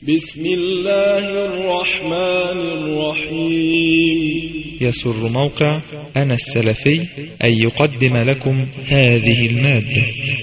بسم الله الرحمن الرحيم. يسر موقع أنا السلفي أن يقدم لكم هذه المادة.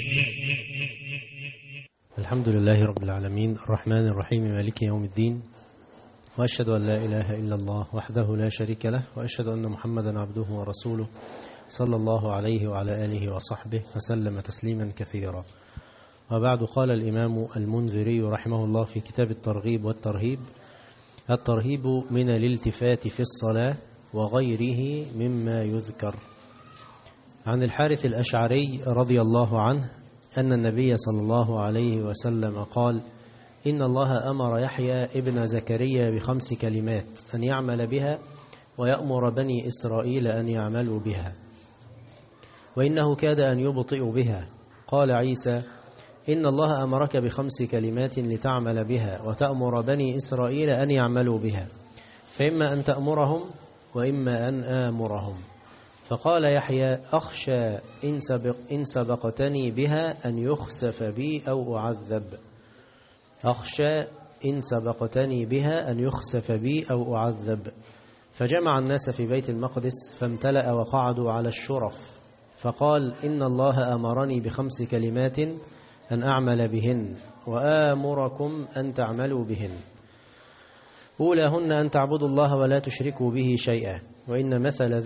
الحمد لله رب العالمين الرحمن الرحيم مالك يوم الدين، وأشهد أن لا إله إلا الله وحده لا شريك له، وأشهد أن محمدا عبده ورسوله صلى الله عليه وعلى آله وصحبه وسلم تسليما كثيرا. وبعد، قال الإمام المنذري رحمه الله في كتاب الترغيب والترهيب: الترهيب من الالتفات في الصلاة وغيره مما يذكر. عن الحارث الأشعري رضي الله عنه أن النبي صلى الله عليه وسلم قال: إن الله أمر يحيى ابن زكريا ب5 كلمات أن يعمل بها ويأمر بني إسرائيل أن يعملوا بها، وإنه كاد أن يبطئ بها. قال عيسى: إن الله أمرك ب5 كلمات لتعمل بها وتأمر بني إسرائيل أن يعملوا بها، فإما أن تأمرهم وإما أن آمرهم. فقال يحيى: أخشى إن سبقتني بها أن يخسف بي أو أعذب. أخشى إن سبقتني بها أن يخسف بي أو أعذب. فجمع الناس في بيت المقدس فامتلأ وقعدوا على الشرف، فقال: إن الله أمرني ب5 كلمات أن أعمل بهن وآمركم أن تعملوا بهن. أولاهن أن تعبدوا الله ولا تشركوا به شيئا، وإن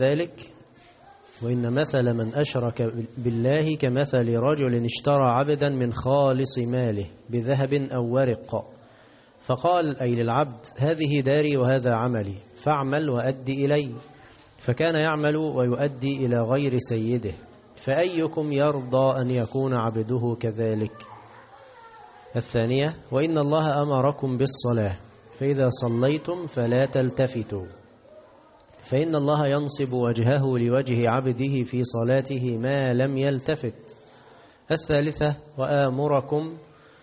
مثل من أشرك بالله كمثل رجل اشترى عبدا من خالص ماله بذهب أو ورق، فقال: أي للعبد: هذه داري وهذا عملي، فاعمل وأدي إلي. فكان يعمل ويؤدي إلى غير سيده، فأيكم يرضى أن يكون عبده كذلك؟ الثانية: وإن الله أمركم بالصلاة، فإذا صليتم فلا تلتفتوا، فإن الله ينصب وجهه لوجه عبده في صلاته ما لم يلتفت. الثالثة: وأمركم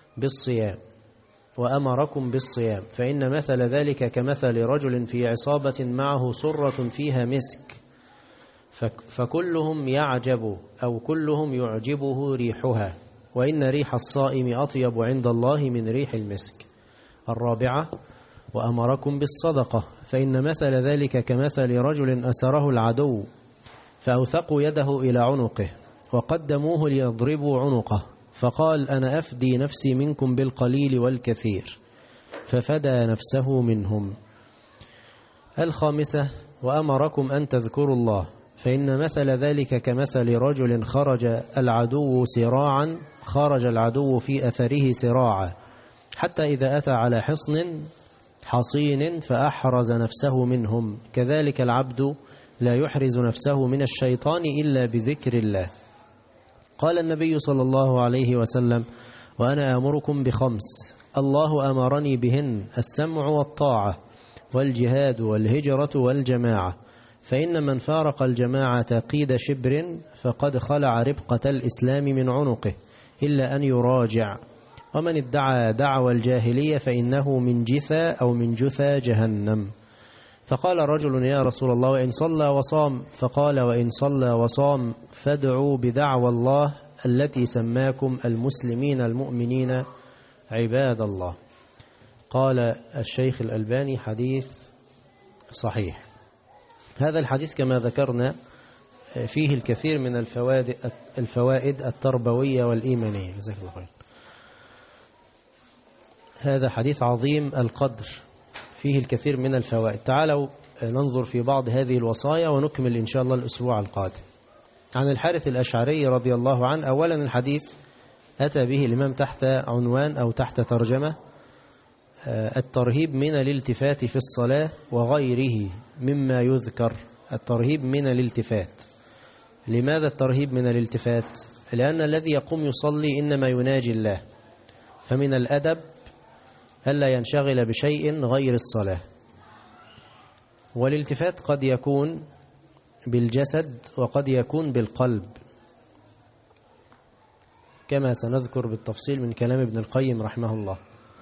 بالصيام، فإن مثل ذلك كمثل رجل في عصابة معه صرة فيها مسك، فكلهم يعجب أو كلهم يعجبه ريحها، وإن ريح الصائم أطيب عند الله من ريح المسك. الرابعة: وأمركم بالصدقة، فإن مثل ذلك كمثل رجل أسره العدو فأوثقوا يده إلى عنقه وقدموه ليضربوا عنقه، فقال: أنا أفدي نفسي منكم بالقليل والكثير، ففدى نفسه منهم. الخامسة: وأمركم أن تذكروا الله، فإن مثل ذلك كمثل رجل خرج العدو في أثره سراعا، حتى إذا أتى على حصين فأحرز نفسه منهم. كذلك العبد لا يحرز نفسه من الشيطان إلا بذكر الله. قال النبي صلى الله عليه وسلم: وأنا آمركم ب5 الله أمرني بهن: السمع والطاعة والجهاد والهجرة والجماعة، فإن من فارق الجماعة قيد شبر فقد خلع ربقة الإسلام من عنقه إلا أن يراجع، ومن ادعى دعوى الجاهلية فإنه من جثى جهنم. فقال رجل: يا رسول الله، وإن صلى وصام؟ فقال: وإن صلى وصام فادعوا بدعوى الله التي سماكم المسلمين المؤمنين عباد الله. قال الشيخ الألباني: حديث صحيح. هذا الحديث كما ذكرنا فيه الكثير من الفوائد التربوية والإيمانية. جزاك الله خير. هذا حديث عظيم القدر، فيه الكثير من الفوائد. تعالوا ننظر في بعض هذه الوصايا ونكمل إن شاء الله الأسبوع القادم. عن الحارث الأشعري رضي الله عنه. أولا، الحديث أتى به الإمام تحت عنوان أو تحت ترجمة: الترهيب من الالتفات في الصلاة وغيره مما يذكر. الترهيب من الالتفات. لماذا الترهيب من الالتفات؟ لأن الذي يقوم يصلي إنما يناجي الله، فمن الأدب ألا ينشغل بشيء غير الصلاة. والالتفات قد يكون بالجسد وقد يكون بالقلب، كما سنذكر بالتفصيل من كلام ابن القيم رحمه الله.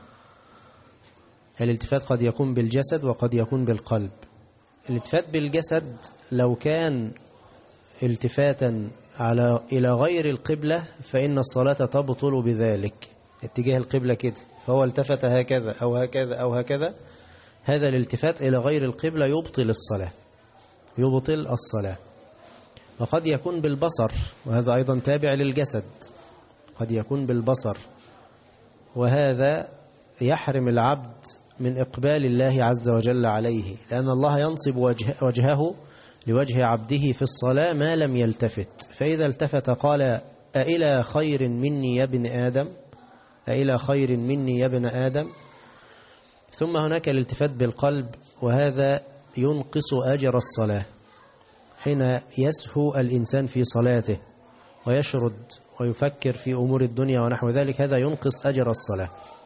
الالتفات قد يكون بالجسد وقد يكون بالقلب. الالتفات بالجسد لو كان التفاتا إلى غير القبلة فإن الصلاة تبطل بذلك. اتجاه القبلة كده، فهو التفت هكذا أو هكذا أو هكذا، هذا الالتفات إلى غير القبلة يبطل الصلاة. وقد يكون بالبصر، وهذا أيضا تابع للجسد، قد يكون بالبصر، وهذا يحرم العبد من إقبال الله عز وجل عليه، لأن الله ينصب وجهه لوجه عبده في الصلاة ما لم يلتفت. فإذا التفت قال: أإلى خير مني يا ابن آدم، أإلى خير مني يا ابن آدم. ثم هناك الالتفات بالقلب، وهذا ينقص أجر الصلاة. حين يسهو الإنسان في صلاته ويشرد ويفكر في أمور الدنيا ونحو ذلك، هذا ينقص أجر الصلاة.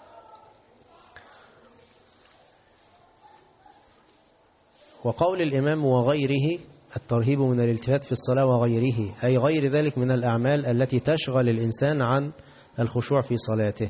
وقول الإمام وغيره، الترهيب من الالتفات في الصلاة وغيره، أي غير ذلك من الأعمال التي تشغل الإنسان عن الخشوع في صلاته.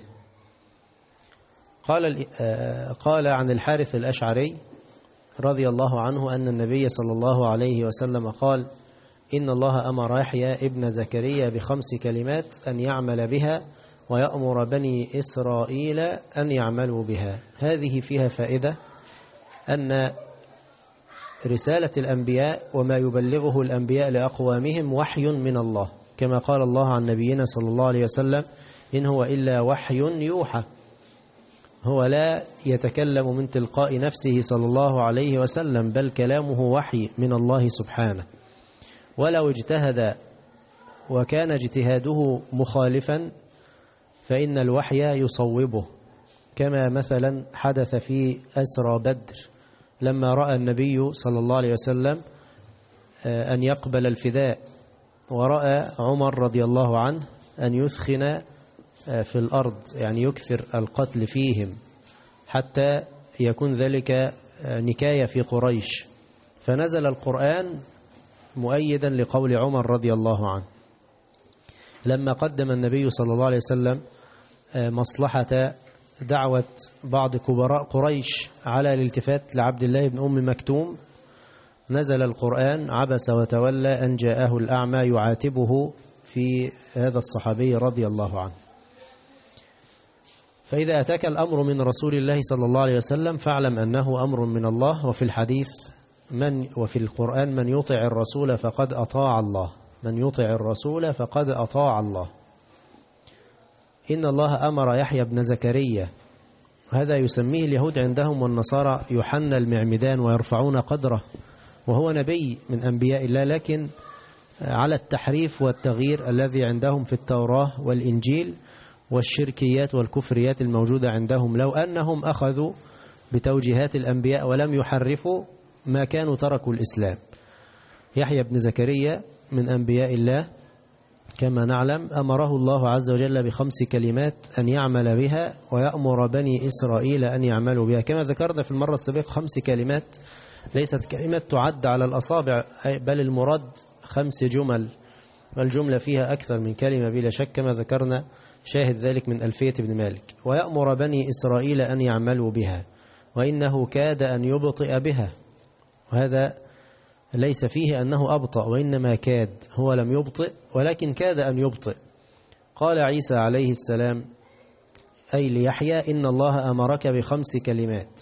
قال عن الحارث الأشعري رضي الله عنه أن النبي صلى الله عليه وسلم قال: إن الله أمر يحيى ابن زكريا ب5 كلمات أن يعمل بها ويأمر بني إسرائيل أن يعملوا بها. هذه فيها فائدة أن رسالة الأنبياء وما يبلغه الأنبياء لأقوامهم وحي من الله، كما قال الله عن نبينا صلى الله عليه وسلم: إن هو إلا وحي يوحى. هو لا يتكلم من تلقاء نفسه صلى الله عليه وسلم، بل كلامه وحي من الله سبحانه. ولو اجتهد وكان اجتهاده مخالفا فإن الوحي يصوبه، كما مثلا حدث في أسرى بدر، لما رأى النبي صلى الله عليه وسلم أن يقبل الفداء، ورأى عمر رضي الله عنه أن يثخن في الأرض، يعني يكثر القتل فيهم حتى يكون ذلك نكاية في قريش، فنزل القرآن مؤيدا لقول عمر رضي الله عنه. لما قدم النبي صلى الله عليه وسلم مصلحة دعوة بعض كبراء قريش على الالتفات لعبد الله بن أم مكتوم، نزل القرآن: عبس وتولى أن جاءه الأعمى، يعاتبه في هذا الصحابي رضي الله عنه. فإذا أتاك الأمر من رسول الله صلى الله عليه وسلم فاعلم أنه أمر من الله. وفي الحديث وفي القرآن: من يطع الرسول فقد أطاع الله، من يطع الرسول فقد أطاع الله. إن الله أمر يحيى بن زكريا، هذا يسميه اليهود عندهم والنصارى يوحنا المعمدان، ويرفعون قدره، وهو نبي من أنبياء الله، لكن على التحريف والتغيير الذي عندهم في التوراة والإنجيل والشركيات والكفريات الموجودة عندهم. لو أنهم أخذوا بتوجيهات الأنبياء ولم يحرفوا ما كانوا تركوا الإسلام. يحيى بن زكريا من أنبياء الله كما نعلم، أمره الله عز وجل ب5 كلمات أن يعمل بها ويأمر بني إسرائيل أن يعملوا بها. كما ذكرنا في المرة السابقة 5 كلمات ليست كلمات تعد على الأصابع، بل المراد 5 جمل، والجملة فيها أكثر من كلمة بلا شك، كما ذكرنا شاهد ذلك من ألفية بن مالك. ويأمر بني إسرائيل أن يعملوا بها، وإنه كاد أن يبطئ بها، وهذا ليس فيه أنه أبطأ، وإنما كاد، هو لم يبطئ ولكن كاد أن يبطئ. قال عيسى عليه السلام أي ليحيى: إن الله أمرك ب5 كلمات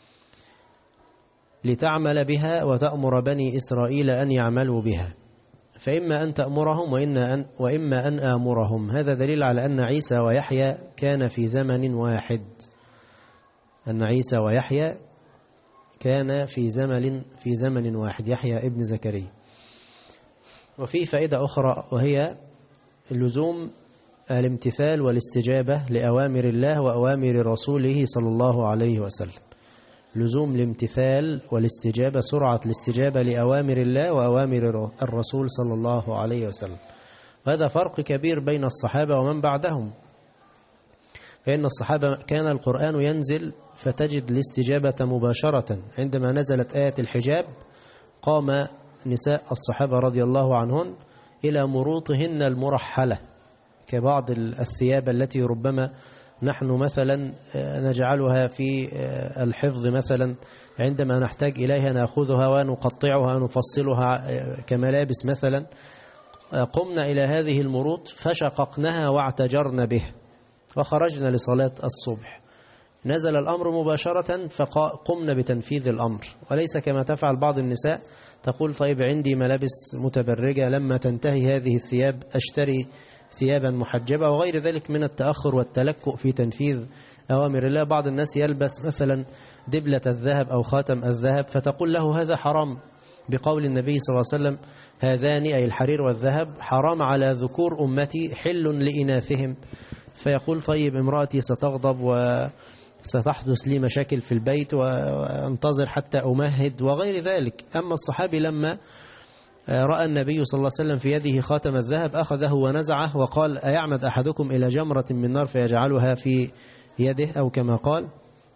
لتعمل بها وتأمر بني إسرائيل أن يعملوا بها، فإما أن تأمرهم وإما أن آمرهم. هذا دليل على أن عيسى ويحيى كان في زمن واحد، أن عيسى ويحيى كان في زمن واحد، يحيى ابن زكريا. وفي فائدة أخرى، وهي لزوم الامتثال والاستجابة لأوامر الله وأوامر رسوله صلى الله عليه وسلم. لزوم الامتثال والاستجابة، سرعة الاستجابة لأوامر الله وأوامر الرسول صلى الله عليه وسلم. وهذا فرق كبير بين الصحابة ومن بعدهم، فإن الصحابة كان القرآن ينزل فتجد الاستجابة مباشرة. عندما نزلت آية الحجاب قام نساء الصحابة رضي الله عنهن إلى مروطهن المرحلة، كبعض الثياب التي ربما نحن مثلا نجعلها في الحفظ، مثلا عندما نحتاج إليها نأخذها ونقطعها ونفصلها كملابس مثلا. قمنا إلى هذه المروط فشققناها واعتجرنا به وخرجنا لصلاة الصبح، نزل الأمر مباشرة فقمنا بتنفيذ الأمر، وليس كما تفعل بعض النساء تقول طيب عندي ملابس متبرجة، لما تنتهي هذه الثياب أشتري ثيابا محجبة وغير ذلك من التأخر والتلكؤ في تنفيذ أوامر الله. بعض الناس يلبس مثلا دبلة الذهب أو خاتم الذهب فتقول له هذا حرام بقول النبي صلى الله عليه وسلم هذان أي الحرير والذهب حرام على ذكور أمتي حل لإناثهم، فيقول طيب امرأتي ستغضب وستحدث لي مشاكل في البيت وانتظر حتى أمهد وغير ذلك. أما الصحابي لما رأى النبي صلى الله عليه وسلم في يده خاتم الذهب أخذه ونزعه وقال أيعمد أحدكم إلى جمرة من نار فيجعلها في يده أو كما قال.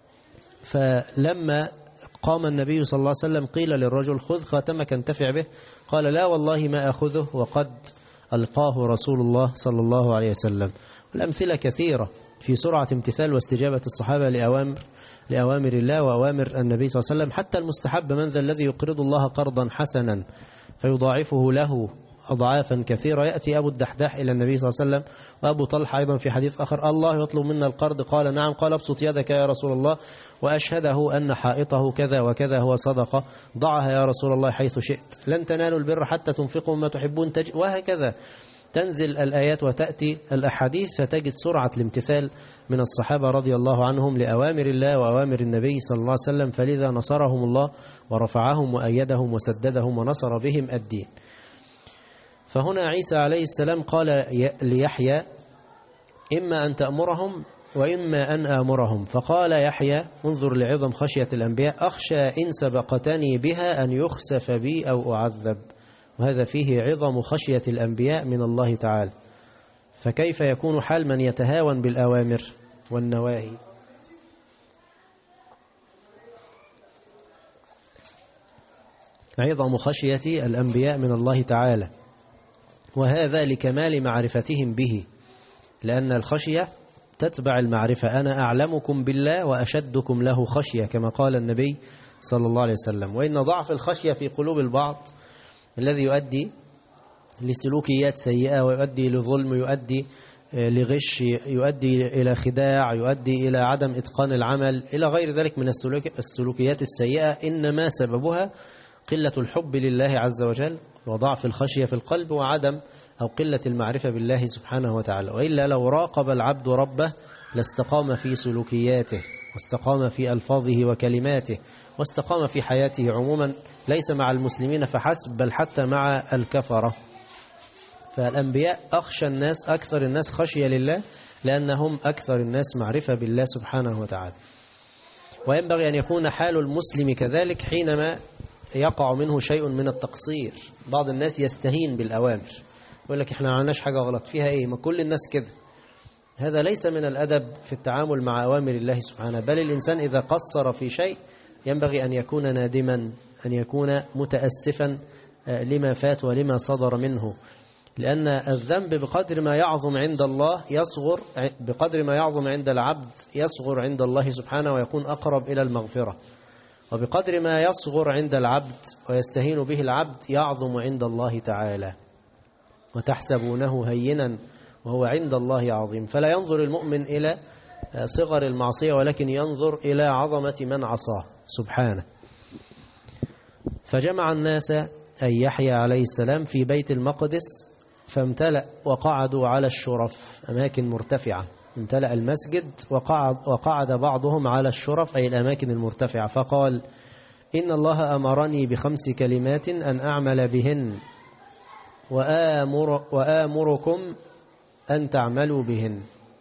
فلما قام النبي صلى الله عليه وسلم قيل للرجل خذ خاتمك انتفع به، قال لا والله ما أخذه وقد ألقاه رسول الله صلى الله عليه وسلم. والأمثلة كثيرة في سرعة امتثال واستجابة الصحابة لأوامر الله وأوامر النبي صلى الله عليه وسلم. حتى المستحب من ذا الذي يقرض الله قرضا حسنا فيضاعفه له أضعافا كثيرة. يأتي أبو الدحداح إلى النبي صلى الله عليه وسلم وأبو طلحة أيضا في حديث آخر الله يطلب منا القرض، قال نعم، قال ابسط يدك يا رسول الله وأشهده أن حائطه كذا وكذا هو صدقة، ضعها يا رسول الله حيث شئت، لن تنالوا البر حتى تنفقوا ما تحبون وهكذا تنزل الآيات وتأتي الأحاديث، فتجد سرعة الامتثال من الصحابة رضي الله عنهم لأوامر الله وأوامر النبي صلى الله عليه وسلم، فلذا نصرهم الله ورفعهم وأيدهم وسددهم ونصر بهم الدين. فهنا عيسى عليه السلام قال ليحيى إما أن تأمرهم وإما أن آمرهم، فقال يحيى انظر لعظم خشية الأنبياء أخشى إن سبقتني بها أن يخسف بي أو أعذب، وهذا فيه عظم خشية الأنبياء من الله تعالى. فكيف يكون حال من يتهاون بالأوامر والنواهي؟ عظم خشية الأنبياء من الله تعالى، وهذا لكمال معرفتهم به، لأن الخشية تتبع المعرفة. أنا أعلمكم بالله وأشدكم له خشية كما قال النبي صلى الله عليه وسلم. وإن ضعف الخشية في قلوب البعض الذي يؤدي لسلوكيات سيئة ويؤدي لظلم، يؤدي لغش، يؤدي إلى خداع، يؤدي إلى عدم إتقان العمل، إلى غير ذلك من السلوكيات السيئة، إنما سببها قلة الحب لله عز وجل وضعف الخشية في القلب وعدم أو قلة المعرفة بالله سبحانه وتعالى. وإلا لو راقب العبد ربه لاستقام في سلوكياته واستقام في ألفاظه وكلماته واستقام في حياته عموما، ليس مع المسلمين فحسب بل حتى مع الكفرة. فالأنبياء أخشى الناس، أكثر الناس خشية لله، لأنهم أكثر الناس معرفة بالله سبحانه وتعالى. وينبغي أن يكون حال المسلم كذلك حينما يقع منه شيء من التقصير. بعض الناس يستهين بالأوامر، يقول لك احنا ما عملناش حاجة غلط، فيها ايه، ما كل الناس كده. هذا ليس من الأدب في التعامل مع أوامر الله سبحانه، بل الإنسان إذا قصر في شيء ينبغي أن يكون نادما، أن يكون متأسفا لما فات ولما صدر منه، لأن الذنب بقدر ما يعظم عند الله يصغر، بقدر ما يعظم عند العبد يصغر عند الله سبحانه ويكون أقرب إلى المغفرة، وبقدر ما يصغر عند العبد ويستهين به العبد يعظم عند الله تعالى. وتحسبونه هينا وهو عند الله عظيم. فلا ينظر المؤمن إلى صغر المعصية ولكن ينظر إلى عظمة من عصاه سبحانه. فجمع الناس أي يحيى عليه السلام في بيت المقدس فامتلأ وقعدوا على الشرف، أماكن مرتفعة، امتلأ المسجد وقعد بعضهم على الشرف أي الأماكن المرتفعة، فقال إن الله أمرني بخمس كلمات أن أعمل بهن وآمركم أن تعملوا بهن.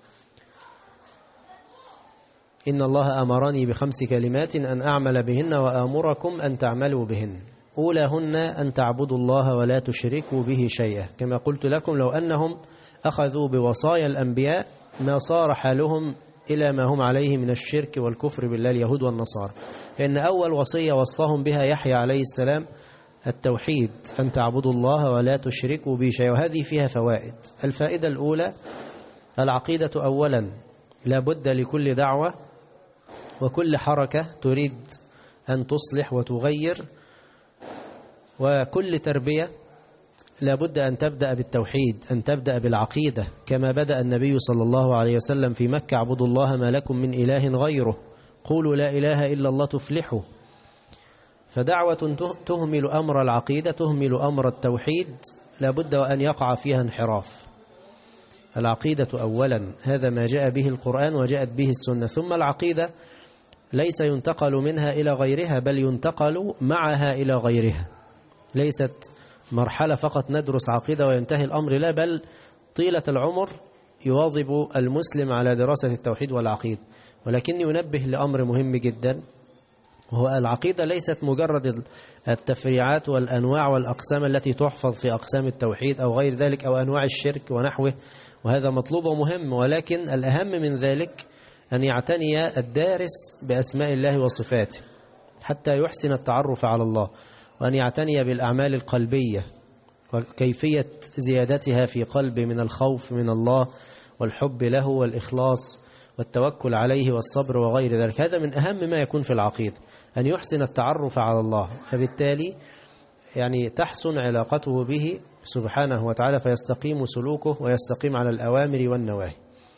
إن الله أمرني بخمس كلمات أن أعمل بهن وآمركم أن تعملوا بهن. أولاهن أن تعبدوا الله ولا تشركوا به شيئا، كما قلت لكم لو أنهم أخذوا بوصايا الأنبياء ما صار حالهم إلى ما هم عليه من الشرك والكفر بالله اليهود والنصارى. لأن أول وصية وصاهم بها يحيى عليه السلام التوحيد، أن تعبدوا الله ولا تشركوا به شيئا، وهذه فيها فوائد. الفائدة الأولى العقيدة أولا، لا بد لكل دعوة وكل حركة تريد أن تصلح وتغير وكل تربية لابد أن تبدأ بالتوحيد، أن تبدأ بالعقيدة، كما بدأ النبي صلى الله عليه وسلم في مكة: اعبدوا الله ما لكم من إله غيره، قولوا لا إله إلا الله تفلحوا. فدعوة تهمل أمر العقيدة، تهمل أمر التوحيد، لابد وأن يقع فيها انحراف. العقيدة أولا، هذا ما جاء به القرآن وجاءت به السنة. ثم العقيدة ليس ينتقل منها إلى غيرها، بل ينتقل معها إلى غيرها. ليست مرحلة فقط ندرس عقيدة وينتهي الأمر، لا، بل طيلة العمر يواظب المسلم على دراسة التوحيد والعقيدة. ولكن ينبه لأمر مهم جدا، وهو العقيدة ليست مجرد التفريعات والأنواع والأقسام التي تحفظ في أقسام التوحيد أو غير ذلك، أو أنواع الشرك ونحوه، وهذا مطلوب ومهم. ولكن الأهم من ذلك أن يعتني الدارس بأسماء الله وصفاته حتى يحسن التعرف على الله، وأن يعتني بالأعمال القلبية وكيفية زيادتها في قلبه من الخوف من الله والحب له والإخلاص والتوكل عليه والصبر وغير ذلك. هذا من أهم ما يكون في العقيدة، أن يحسن التعرف على الله، فبالتالي تحسن علاقته به سبحانه وتعالى، فيستقيم سلوكه ويستقيم على الأوامر والنواهي.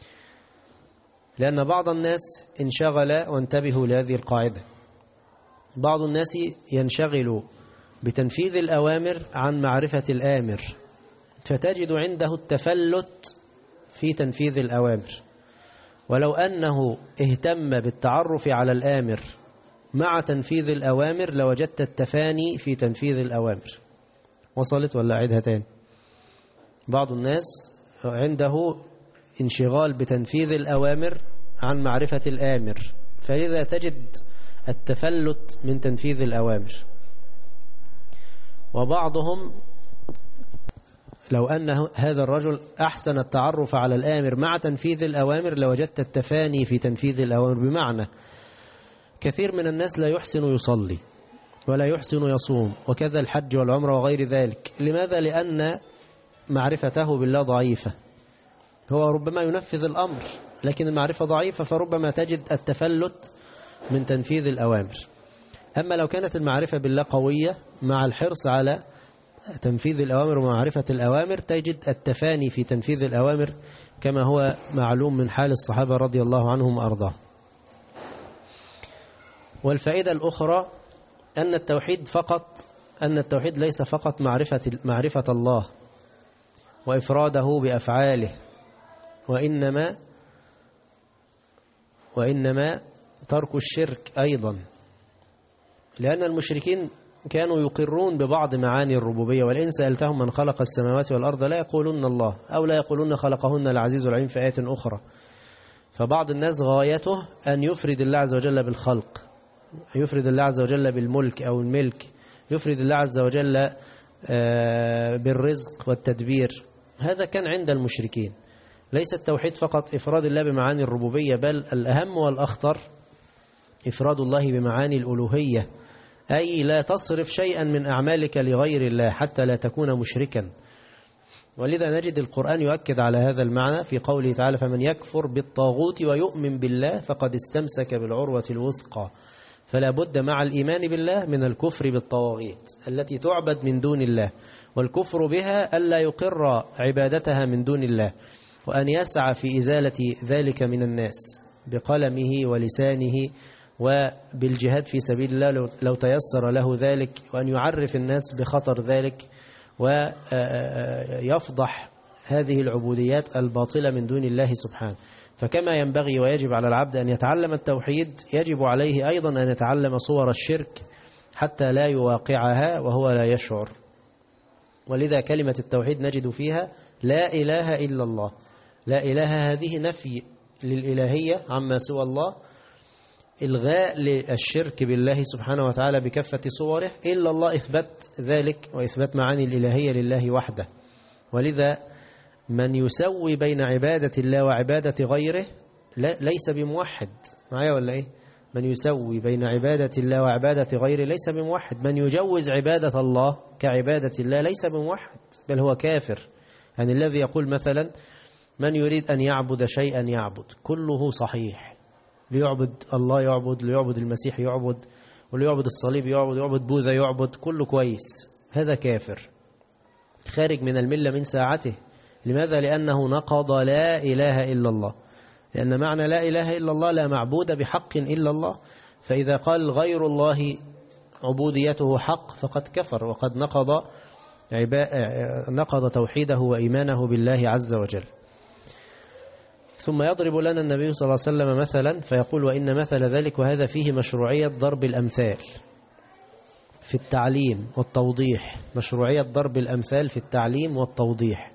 لأن بعض الناس انشغل، وانتبهوا لهذه القاعدة، بعض الناس ينشغل بتنفيذ الأوامر عن معرفة الآمر، فتجد عنده التفلت في تنفيذ الأوامر. ولو أنه اهتم بالتعرف على الآمر مع تنفيذ الأوامر لوجدت التفاني في تنفيذ الأوامر. وصلت ولا أعيدها تاني؟ بعض الناس عنده انشغال بتنفيذ الأوامر عن معرفة الآمر، فلذا تجد التفلت من تنفيذ الأوامر. وبعضهم لو أن هذا الرجل أحسن التعرف على الآمر مع تنفيذ الأوامر لوجدت التفاني في تنفيذ الأوامر. بمعنى كثير من الناس لا يحسن يصلي ولا يحسن يصوم، وكذا الحج والعمرة وغير ذلك. لماذا؟ لأن معرفته بالله ضعيفة. هو ربما ينفذ الأمر لكن المعرفة ضعيفة، فربما تجد التفلت من تنفيذ الأوامر. أما لو كانت المعرفة بالله قوية مع الحرص على تنفيذ الأوامر ومعرفة الأوامر، تجد التفاني في تنفيذ الأوامر، كما هو معلوم من حال الصحابة رضي الله عنهم وأرضاهم. والفائدة الأخرى أن التوحيد ليس فقط معرفة الله وإفراده بأفعاله، وإنما ترك الشرك أيضا. لأن المشركين كانوا يقرون ببعض معاني الربوبية، ولئن سألتهم من خلق السماوات والأرض لا يقولون الله، أو لا يقولون خلقهن العزيز العليم في آية أخرى. فبعض الناس غايته أن يفرد الله عز وجل بالخلق، يفرد الله عز وجل بالملك أو الملك، يفرد الله عز وجل بالرزق والتدبير. هذا كان عند المشركين. ليس التوحيد فقط إفراد الله بمعاني الربوبية، بل الأهم والأخطر إفراد الله بمعاني الألوهية، أي لا تصرف شيئا من أعمالك لغير الله حتى لا تكون مشركا. ولذا نجد القرآن يؤكد على هذا المعنى في قوله تعالى: فمن يكفر بالطاغوت ويؤمن بالله فقد استمسك بالعروة الوثقى. فلا بد مع الإيمان بالله من الكفر بالطواغيت التي تعبد من دون الله، والكفر بها ألا يقر عبادتها من دون الله، وأن يسعى في إزالة ذلك من الناس بقلمه ولسانه وبالجهاد في سبيل الله لو تيسر له ذلك، وأن يعرف الناس بخطر ذلك ويفضح هذه العبوديات الباطلة من دون الله سبحانه. فكما ينبغي ويجب على العبد أن يتعلم التوحيد، يجب عليه أيضا أن يتعلم صور الشرك حتى لا يواقعها وهو لا يشعر. ولذا كلمة التوحيد نجد فيها لا إله إلا الله. لا إله هذه نفي للإلهية عما سوى الله، إلغاء للشرك بالله سبحانه وتعالى بكافة صوره، إلا الله إثبات ذلك وإثبات معاني الإلهية لله وحده. ولذا من يسوي بين عبادة الله وعبادة غيره ليس بموحد. معايا ولا إيه؟ من يسوي بين عبادة الله وعبادة غيره ليس بموحد. من يجوز عبادة الله كعبادة الله ليس بموحد، بل هو كافر. يعني الذي يقول مثلا من يريد أن يعبد شيئا يعبد، كله صحيح. ليعبد الله يعبد، ليعبد المسيح يعبد، وليعبد الصليب يعبد، يعبد بوذا يعبد، كله كويس. هذا كافر. خارج من الملة من ساعته. لماذا؟ لأنه نقض لا إله إلا الله، لأن معنى لا إله إلا الله لا معبود بحق إلا الله، فإذا قال غير الله عبوديته حق فقد كفر وقد نقض توحيده وإيمانه بالله عز وجل. ثم يضرب لنا النبي صلى الله عليه وسلم مثلا فيقول وإن مثل ذلك، وهذا فيه مشروعية ضرب الأمثال في التعليم والتوضيح، مشروعية ضرب الأمثال في التعليم والتوضيح.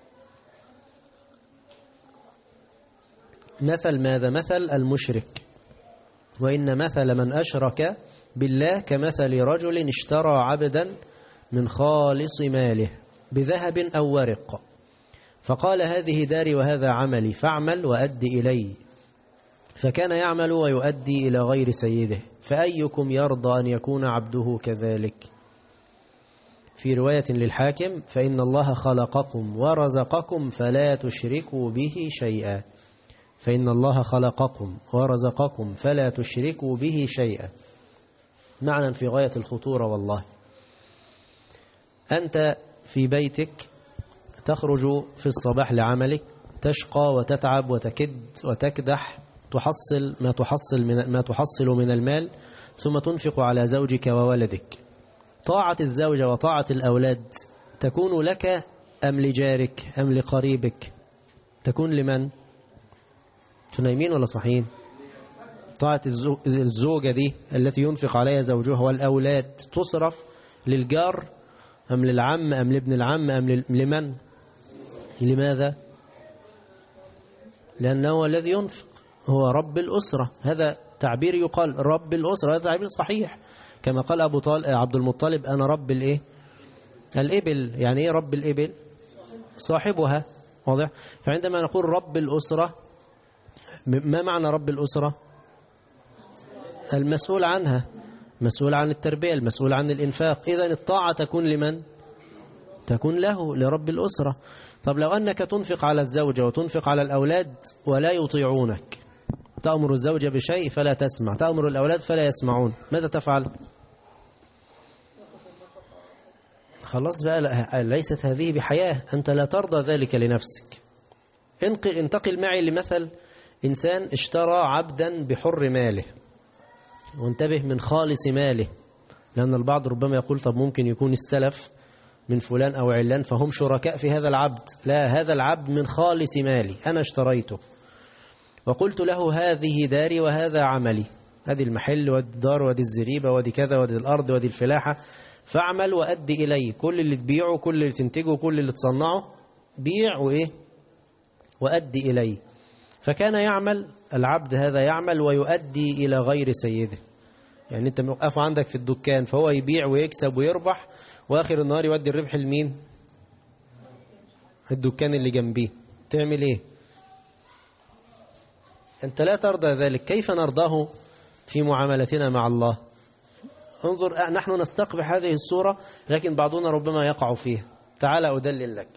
مثل ماذا؟ مثل المشرك. وإن مثل من أشرك بالله كمثل رجل اشترى عبدا من خالص ماله بذهب أو ورق، فقال هذه داري وهذا عملي فاعمل وأد إلي، فكان يعمل ويؤدي إلى غير سيده، فأيكم يرضى أن يكون عبده كذلك؟ في رواية للحاكم فإن الله خلقكم ورزقكم فلا تشركوا به شيئا. فإن الله خلقكم ورزقكم فلا تشركوا به شيئا. معنى في غاية الخطورة والله. أنت في بيتك تخرج في الصباح لعملك، تشقى وتتعب وتكد وتكدح، تحصل ما تحصل من المال، ثم تنفق على زوجك وولدك. طاعة الزوجة وطاعة الأولاد تكون لك أم لجارك أم لقريبك؟ تكون لمن؟ نايمين ولا صحيين؟ طاعة الزوجة دي التي ينفق عليها زوجها والأولاد تصرف للجار أم للعم أم لابن العم أم لمن؟ لماذا؟ لأنه هو الذي ينفق، هو رب الأسرة. هذا تعبير يقال رب الأسرة، هذا تعبير صحيح، كما قال عبد المطلب أنا رب الإيه؟ الإبل. يعني إيه رب الإبل؟ صاحبها. واضح؟ فعندما نقول رب الأسرة، ما معنى رب الأسرة؟ المسؤول عنها، مسؤول عن التربية، المسؤول عن الإنفاق. إذن الطاعة تكون لمن؟ تكون له، لرب الأسرة. طب لو أنك تنفق على الزوجة وتنفق على الأولاد ولا يطيعونك، تأمر الزوجة بشيء فلا تسمع، تأمر الأولاد فلا يسمعون، ماذا تفعل؟ خلاص بقى، ليست هذه بحياة، أنت لا ترضى ذلك لنفسك. انتقل معي لمثل إنسان اشترى عبدا بحر ماله، وانتبه من خالص ماله، لأن البعض ربما يقول طب ممكن يكون استلف من فلان أو علان فهم شركاء في هذا العبد. لا، هذا العبد من خالص مالي، أنا اشتريته وقلت له هذه داري وهذا عملي، هذه المحل ودي الدار ودي الزريبة ودي كذا ودي الأرض ودي الفلاحة، فاعمل وأدي إلي. كل اللي تبيعه، كل اللي تنتجه، كل اللي تصنعه بيع وإيه وأدي إلي. فكان يعمل العبد هذا، يعمل ويؤدي إلى غير سيده. يعني أنت موقف عندك في الدكان فهو يبيع ويكسب ويربح، وآخر النهار يودي الربح لمين؟ الدكان اللي جنبيه. تعمل إيه؟ أنت لا ترضى ذلك، كيف نرضاه في معاملتنا مع الله؟ انظر، نحن نستقبح هذه الصورة لكن بعضنا ربما يقع فيها. تعال أدلل لك.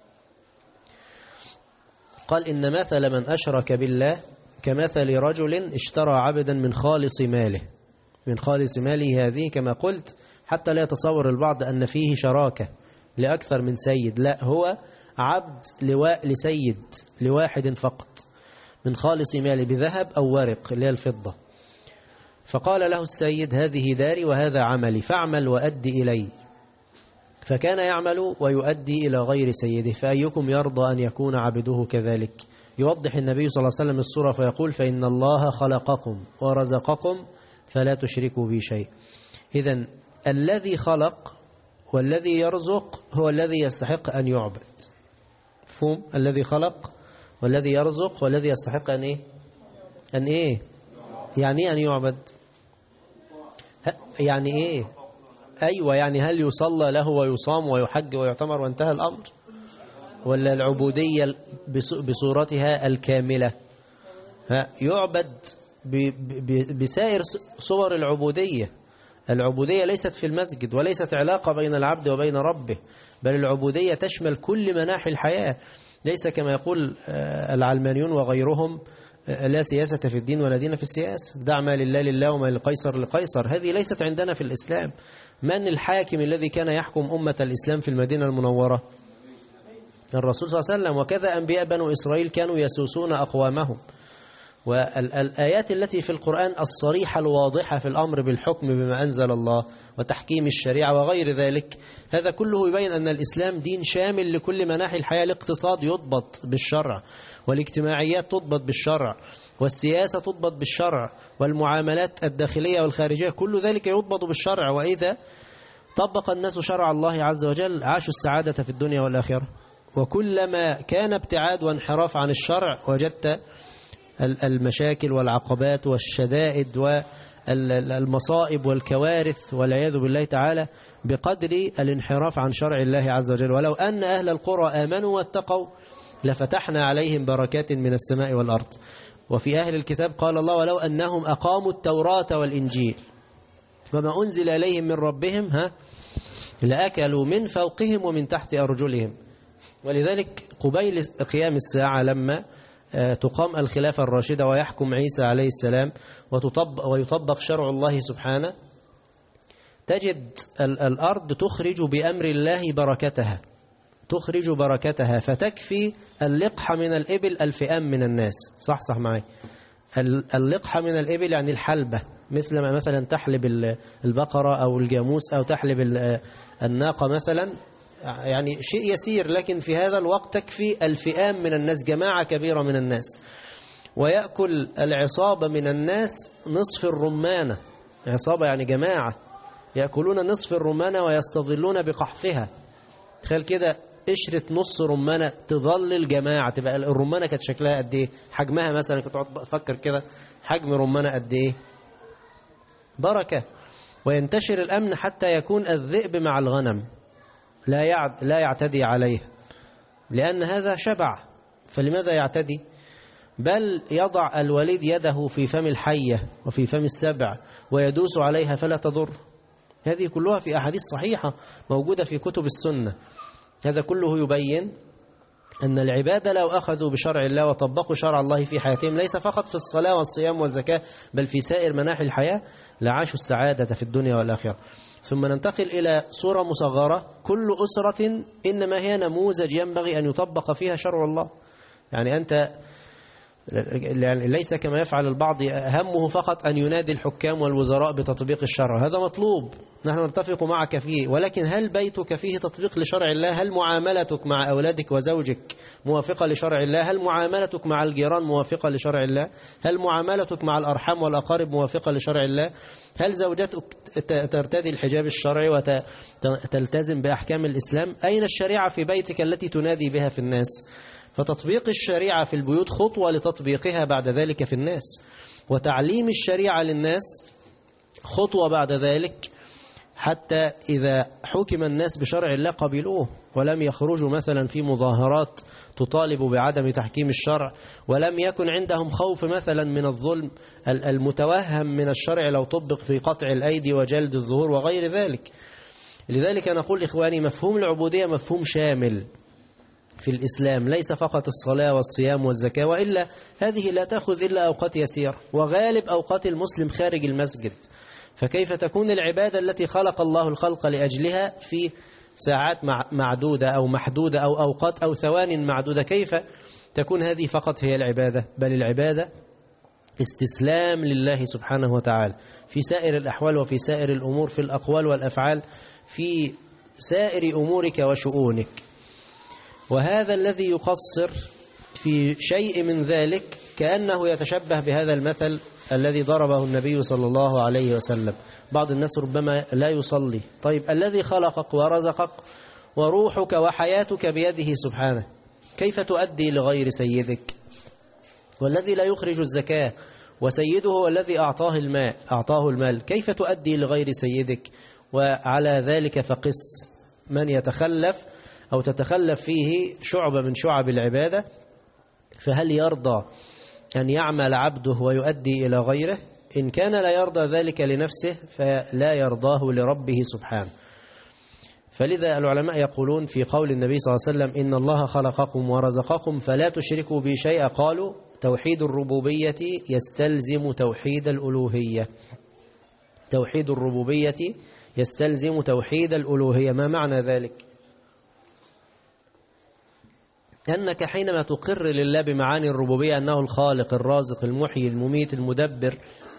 قال إن مثل من أشرك بالله كمثل رجل اشترى عبدا من خالص ماله. من خالص ماله هذه كما قلت حتى لا يتصور البعض أن فيه شراكة لأكثر من سيد، لا، هو عبد لواء لسيد لواحد فقط، من خالص ماله بذهب أو ورق اللي هي الفضة. فقال له السيد هذه داري وهذا عملي فاعمل وأدي إلي، فكان يعمل ويؤدي إلى غير سيده، فأيكم يرضى أن يكون عبده كذلك؟ يوضح النبي صلى الله عليه وسلم الصورة فيقول فإن الله خلقكم ورزقكم فلا تشركوا بي شيء. إذن الذي خلق والذي يرزق هو الذي يستحق أن يعبد. مفهوم؟ الذي خلق والذي يرزق والذي يستحق أن إيه؟ أن إيه؟ يعني إيه أن يعبد؟ يعني إيه؟ أيوة، يعني هل يصلى له ويصام ويحج ويعتمر وانتهى الأمر؟ ولا العبودية بصورتها الكاملة يعبد بسائر صور العبودية. العبودية ليست في المسجد، وليست علاقة بين العبد وبين ربه، بل العبودية تشمل كل مناحي الحياة. ليس كما يقول العلمانيون وغيرهم لا سياسة في الدين ولا دين في السياسة، دع ما لله لله وما لقيصر لقيصر. هذه ليست عندنا في الإسلام. من الحاكم الذي كان يحكم أمة الإسلام في المدينة المنورة؟ الرسول صلى الله عليه وسلم. وكذا أنبياء بنو إسرائيل كانوا يسوسون أقوامهم. والآيات التي في القرآن الصريحة الواضحة في الأمر بالحكم بما أنزل الله وتحكيم الشريعة وغير ذلك، هذا كله يبين أن الإسلام دين شامل لكل مناحي الحياة. الاقتصاد يضبط بالشرع، والاجتماعيات تضبط بالشرع، والسياسة تضبط بالشرع، والمعاملات الداخلية والخارجية كل ذلك يضبط بالشرع. وإذا طبق الناس شرع الله عز وجل عاشوا السعادة في الدنيا والآخرة. وكلما كان ابتعاد وانحراف عن الشرع وجدت المشاكل والعقبات والشدائد والمصائب والكوارث والعياذ بالله تعالى بقدر الانحراف عن شرع الله عز وجل. ولو أن أهل القرى آمنوا واتقوا لفتحنا عليهم بركات من السماء والأرض. وفي أهل الكتاب قال الله: ولو أنهم أقاموا التوراة والإنجيل وما أنزل إليهم من ربهم لأكلوا من فوقهم ومن تحت أرجلهم. ولذلك قبيل قيام الساعة لما تقام الخلافة الراشدة ويحكم عيسى عليه السلام ويطبق شرع الله سبحانه، تجد الأرض تخرج بأمر الله بركتها، تخرج بركتها فتكفي اللقحة من الإبل 1000 أم من الناس. صح معي. اللقحة من الإبل يعني الحلبة، مثل ما مثلا تحلب البقرة أو الجاموس أو تحلب الناقة مثلا، يعني شيء يسير، لكن في هذا الوقت تكفي 1000 أم من الناس، جماعة كبيرة من الناس. ويأكل العصابة من الناس نصف الرمانة، عصابة يعني جماعة يأكلون نصف الرمانة ويستظلون بقحفها. تخيل كده قشرة نص رمانة تظلل جماعة، تبقى الرمانة كانت شكلها قد ايه، حجمها مثلا كنت اقعد افكر كده حجم رمانة قد ايه. بركة. وينتشر الأمن حتى يكون الذئب مع الغنم لا يعتدي عليه، لأن هذا شبع، فلماذا يعتدي؟ بل يضع الوليد يده في فم الحية وفي فم السبع ويدوس عليها فلا تضر. هذه كلها في أحاديث صحيحة موجودة في كتب السنة. هذا كله يبين أن العبادة لو أخذوا بشرع الله وطبقوا شرع الله في حياتهم، ليس فقط في الصلاة والصيام والزكاة بل في سائر مناحي الحياة، لعاشوا السعادة في الدنيا والآخرة. ثم ننتقل إلى صورة مصغرة. كل أسرة إنما هي نموذج ينبغي أن يطبق فيها شرع الله. يعني أنت ليس كما يفعل البعض همه فقط أن ينادي الحكام والوزراء بتطبيق الشرع، هذا مطلوب، نحن نتفق معك فيه، ولكن هل بيتك فيه تطبيق لشرع الله؟ هل معاملتك مع أولادك وزوجك موافقة لشرع الله؟ هل معاملتك مع الجيران موافقة لشرع الله؟ هل معاملتك مع الأرحام والأقارب موافقة لشرع الله؟ هل زوجتك ترتدي الحجاب الشرعي وتلتزم بأحكام الإسلام؟ أين الشريعة في بيتك التي تنادي بها في الناس؟ فتطبيق الشريعة في البيوت خطوة لتطبيقها بعد ذلك في الناس، وتعليم الشريعة للناس خطوة بعد ذلك، حتى إذا حكم الناس بشرع الله قبلوه ولم يخرجوا مثلا في مظاهرات تطالب بعدم تحكيم الشرع، ولم يكن عندهم خوف مثلا من الظلم المتوهم من الشرع لو طبق في قطع الأيدي وجلد الظهور وغير ذلك. لذلك نقول إخواني، مفهوم العبودية مفهوم شامل في الإسلام، ليس فقط الصلاة والصيام والزكاة، وإلا هذه لا تأخذ إلا أوقات يسير، وغالب أوقات المسلم خارج المسجد. فكيف تكون العبادة التي خلق الله الخلق لأجلها في ساعات معدودة أو محدودة أو أوقات أو ثوان معدودة؟ كيف تكون هذه فقط هي العبادة؟ بل العبادة استسلام لله سبحانه وتعالى في سائر الأحوال وفي سائر الأمور، في الأقوال والأفعال، في سائر أمورك وشؤونك. وهذا الذي يقصر في شيء من ذلك كأنه يتشبه بهذا المثل الذي ضربه النبي صلى الله عليه وسلم. بعض الناس ربما لا يصلي، طيب الذي خلقك ورزقك وروحك وحياتك بيده سبحانه، كيف تؤدي لغير سيدك؟ والذي لا يخرج الزكاة وسيده هو الذي أعطاه المال، كيف تؤدي لغير سيدك؟ وعلى ذلك فقس من يتخلف أو تتخلف فيه شعبة من شعب العبادة، فهل يرضى أن يعمل عبده ويؤدي إلى غيره؟ إن كان لا يرضى ذلك لنفسه فلا يرضاه لربه سبحانه. فلذا العلماء يقولون في قول النبي صلى الله عليه وسلم: إن الله خلقكم ورزقكم فلا تشركوا بي شيئا، قالوا توحيد الربوبية يستلزم توحيد الألوهية. توحيد الربوبية يستلزم توحيد الألوهية. ما معنى ذلك؟ أنك حينما تقر لله بمعاني الربوبية أنه الخالق الرازق المحيي المميت المدبر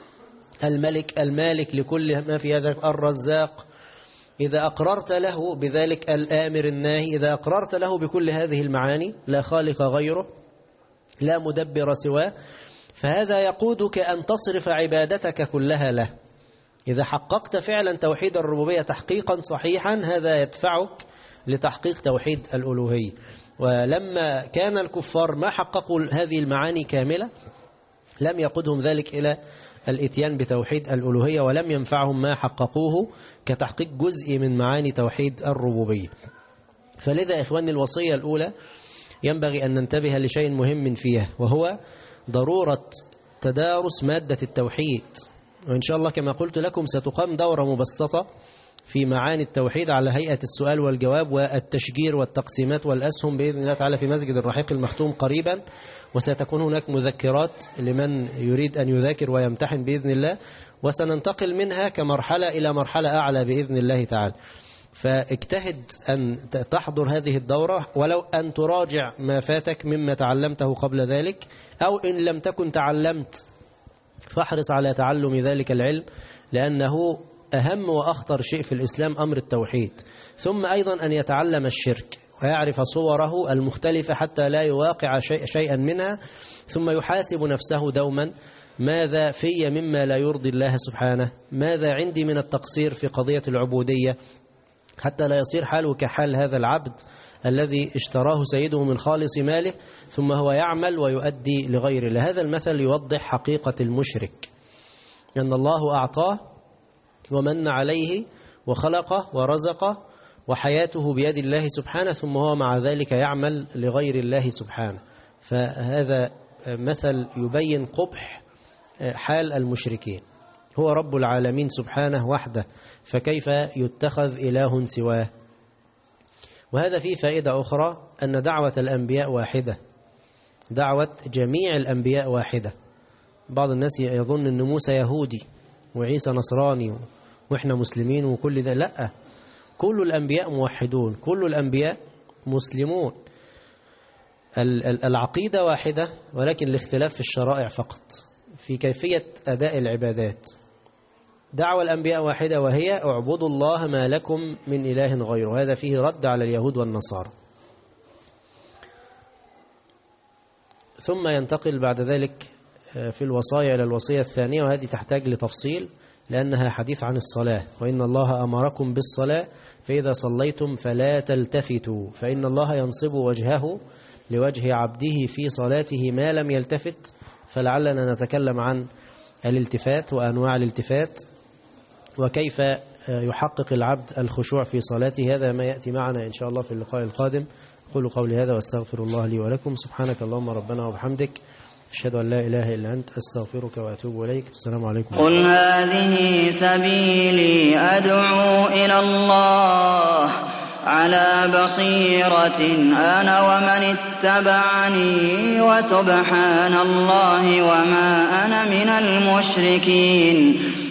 الملك المالك لكل ما في هذا الرزاق، إذا أقررت له بذلك الآمر الناهي، إذا أقررت له بكل هذه المعاني، لا خالق غيره لا مدبر سواه، فهذا يقودك أن تصرف عبادتك كلها له. إذا حققت فعلا توحيد الربوبية تحقيقا صحيحا هذا يدفعك لتحقيق توحيد الألوهية. ولما كان الكفار ما حققوا هذه المعاني كاملة لم يقودهم ذلك إلى الاتيان بتوحيد الألوهية، ولم ينفعهم ما حققوه كتحقيق جزء من معاني توحيد الربوبية. فلذا إخواني الوصية الأولى ينبغي أن ننتبه لشيء مهم فيها، وهو ضرورة تدارس مادة التوحيد. وإن شاء الله كما قلت لكم ستقام دورة مبسطة في معاني التوحيد على هيئة السؤال والجواب والتشجير والتقسيمات والأسهم بإذن الله تعالى في مسجد الرحيق المختوم قريبا، وستكون هناك مذكرات لمن يريد أن يذاكر ويمتحن بإذن الله، وسننتقل منها كمرحلة إلى مرحلة أعلى بإذن الله تعالى. فاجتهد أن تحضر هذه الدورة، ولو أن تراجع ما فاتك مما تعلمته قبل ذلك، أو إن لم تكن تعلمت فاحرص على تعلم ذلك العلم، لأنه أهم وأخطر شيء في الإسلام أمر التوحيد. ثم أيضا أن يتعلم الشرك ويعرف صوره المختلفة حتى لا يواقع شيئا منها، ثم يحاسب نفسه دوما: ماذا في مما لا يرضي الله سبحانه؟ ماذا عندي من التقصير في قضية العبودية؟ حتى لا يصير حاله كحال هذا العبد الذي اشتراه سيده من خالص ماله ثم هو يعمل ويؤدي لغير الله. هذا المثل يوضح حقيقة المشرك، أن الله أعطاه ومن عليه وخلقه ورزقه وحياته بيد الله سبحانه، ثم هو مع ذلك يعمل لغير الله سبحانه. فهذا مثل يبين قبح حال المشركين. هو رب العالمين سبحانه وحده، فكيف يتخذ إله سواه؟ وهذا فيه فائدة أخرى، أن دعوة الأنبياء واحدة، دعوة جميع الأنبياء واحدة. بعض الناس يظن أن موسى يهودي وعيسى نصراني وإحنا مسلمين وكل ده. لا، كل الأنبياء موحدون، كل الأنبياء مسلمون. العقيدة واحدة، ولكن الاختلاف في الشرائع فقط، في كيفية أداء العبادات. دعوة الأنبياء واحدة، وهي اعبدوا الله ما لكم من إله غيره. هذا فيه رد على اليهود والنصارى. ثم ينتقل بعد ذلك في الوصايا إلى الوصية الثانية، وهذه تحتاج لتفصيل لأنها حديث عن الصلاة: وإن الله أمركم بالصلاة فإذا صليتم فلا تلتفتوا، فإن الله ينصب وجهه لوجه عبده في صلاته ما لم يلتفت. فلعلنا نتكلم عن الالتفات وأنواع الالتفات، وكيف يحقق العبد الخشوع في صلاته. هذا ما يأتي معنا إن شاء الله في اللقاء القادم. أقول قولي هذا واستغفر الله لي ولكم. سبحانك اللهم ربنا وبحمدك، أشهد أن لا إله إلا أنت، أستغفرك وأتوب إليك. السلام عليكم. قل هذه سبيلي أدعو إلى الله على بصيرة أنا ومن اتبعني، وسبحان الله وما أنا من المشركين.